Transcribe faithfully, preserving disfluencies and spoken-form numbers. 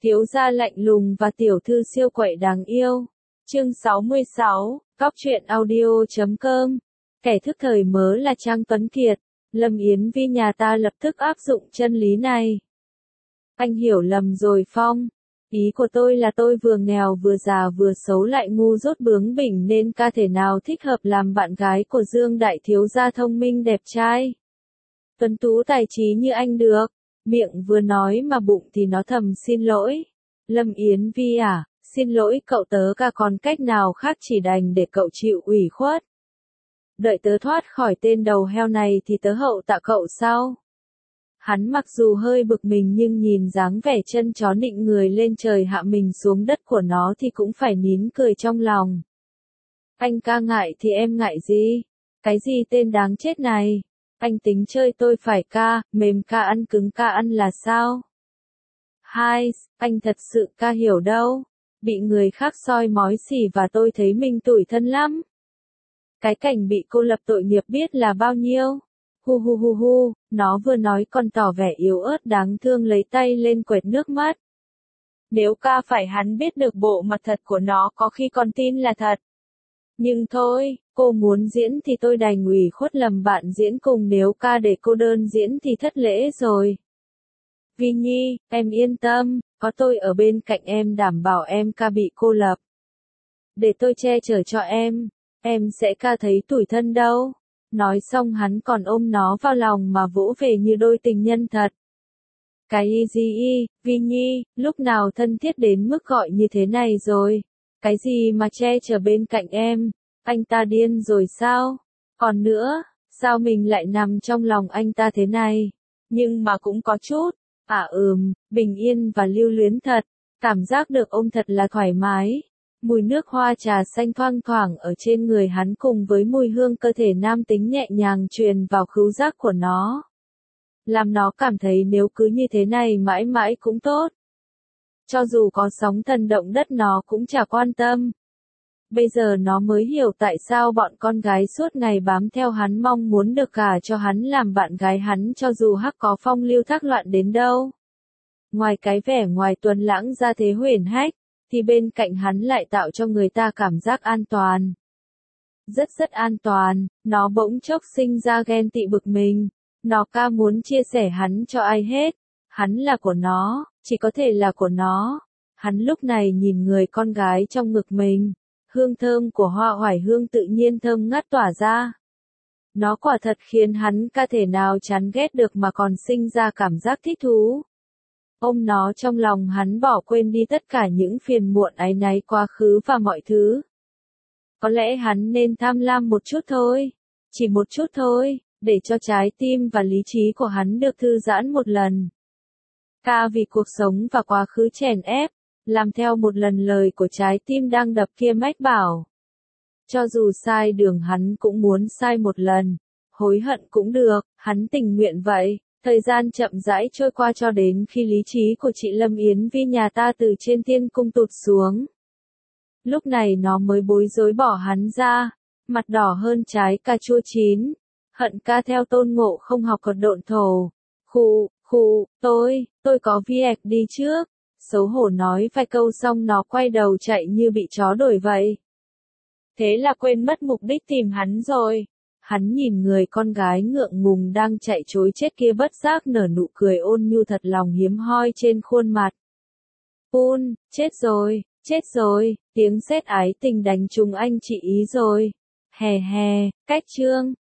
Thiếu gia lạnh lùng và tiểu thư siêu quậy đáng yêu. Chương sáu mươi sáu, Góc truyện audio chấm com. Kẻ thức thời mớ là Trang Tuấn Kiệt. Lâm Yến Vi nhà ta lập tức áp dụng chân lý này. Anh hiểu lầm rồi Phong. Ý của tôi là tôi vừa nghèo vừa già vừa xấu lại ngu dốt bướng bỉnh nên ca thể nào thích hợp làm bạn gái của Dương đại thiếu gia thông minh đẹp trai. Tuấn tú tài trí như anh được. Miệng vừa nói mà bụng thì nó thầm xin lỗi. Lâm Yến Vi à, xin lỗi cậu tớ ca còn cách nào khác chỉ đành để cậu chịu ủy khuất. Đợi tớ thoát khỏi tên đầu heo này thì tớ hậu tạ cậu sau. Hắn mặc dù hơi bực mình nhưng nhìn dáng vẻ chân chó nịnh người lên trời hạ mình xuống đất của nó thì cũng phải nín cười trong lòng. Anh ca ngại thì em ngại gì? Cái gì tên đáng chết này? Anh tính chơi tôi phải ca, mềm ca ăn cứng ca ăn là sao? Hai, anh thật sự ca hiểu đâu. Bị người khác soi mói xỉ và tôi thấy mình tủi thân lắm. Cái cảnh bị cô lập tội nghiệp biết là bao nhiêu. Hu hu hu hu, nó vừa nói còn tỏ vẻ yếu ớt đáng thương lấy tay lên quệt nước mắt. Nếu ca phải hắn biết được bộ mặt thật của nó có khi còn tin là thật. Nhưng thôi, cô muốn diễn thì tôi đành ủy khuất lầm bạn diễn cùng nếu ca để cô đơn diễn thì thất lễ rồi. Vi Nhi, em yên tâm, có tôi ở bên cạnh em đảm bảo em ca bị cô lập. Để tôi che chở cho em, em sẽ ca thấy tủi thân đâu. Nói xong hắn còn ôm nó vào lòng mà vỗ về như đôi tình nhân thật. Cái gì y, Vi Nhi, lúc nào thân thiết đến mức gọi như thế này rồi? Cái gì mà che chở bên cạnh em? Anh ta điên rồi sao? Còn nữa, sao mình lại nằm trong lòng anh ta thế này? Nhưng mà cũng có chút, à ừm, bình yên và lưu luyến thật. Cảm giác được ôm thật là thoải mái. Mùi nước hoa trà xanh thoang thoảng ở trên người hắn cùng với mùi hương cơ thể nam tính nhẹ nhàng truyền vào khứu giác của nó. Làm nó cảm thấy nếu cứ như thế này mãi mãi cũng tốt. Cho dù có sóng thần động đất nó cũng chả quan tâm. Bây giờ nó mới hiểu tại sao bọn con gái suốt ngày bám theo hắn mong muốn được gả cho hắn làm bạn gái hắn cho dù hắc có phong lưu thác loạn đến đâu. Ngoài cái vẻ ngoài tuấn lãng ra thế huyền hách, thì bên cạnh hắn lại tạo cho người ta cảm giác an toàn. Rất rất an toàn, nó bỗng chốc sinh ra ghen tị bực mình. Nó ca muốn chia sẻ hắn cho ai hết. Hắn là của nó, chỉ có thể là của nó. Hắn lúc này nhìn người con gái trong ngực mình. Hương thơm của hoa oải hương tự nhiên thơm ngát tỏa ra. Nó quả thật khiến hắn ca thể nào chán ghét được mà còn sinh ra cảm giác thích thú. Ôm nó trong lòng hắn bỏ quên đi tất cả những phiền muộn áy náy quá khứ và mọi thứ. Có lẽ hắn nên tham lam một chút thôi. Chỉ một chút thôi, để cho trái tim và lý trí của hắn được thư giãn một lần. Ca vì cuộc sống và quá khứ chèn ép, làm theo một lần lời của trái tim đang đập kia mách bảo. Cho dù sai đường hắn cũng muốn sai một lần, hối hận cũng được, hắn tình nguyện vậy. Thời gian chậm rãi trôi qua cho đến khi lý trí của chị Lâm Yến Vi nhà ta từ trên thiên cung tụt xuống. Lúc này nó mới bối rối bỏ hắn ra, mặt đỏ hơn trái cà chua chín. Hận ca theo Tôn Ngộ không học cột độn thổ. Khụ, khụ, tôi, tôi có việc đi trước. Xấu hổ nói vài câu xong nó quay đầu chạy như bị chó đuổi vậy. Thế là quên mất mục đích tìm hắn rồi. Hắn nhìn người con gái ngượng ngùng đang chạy trối chết kia bất giác nở nụ cười ôn nhu thật lòng hiếm hoi trên khuôn mặt. Pun, chết rồi, chết rồi, tiếng sét ái tình đánh trúng anh chị ý rồi. Hè hè, cách chương.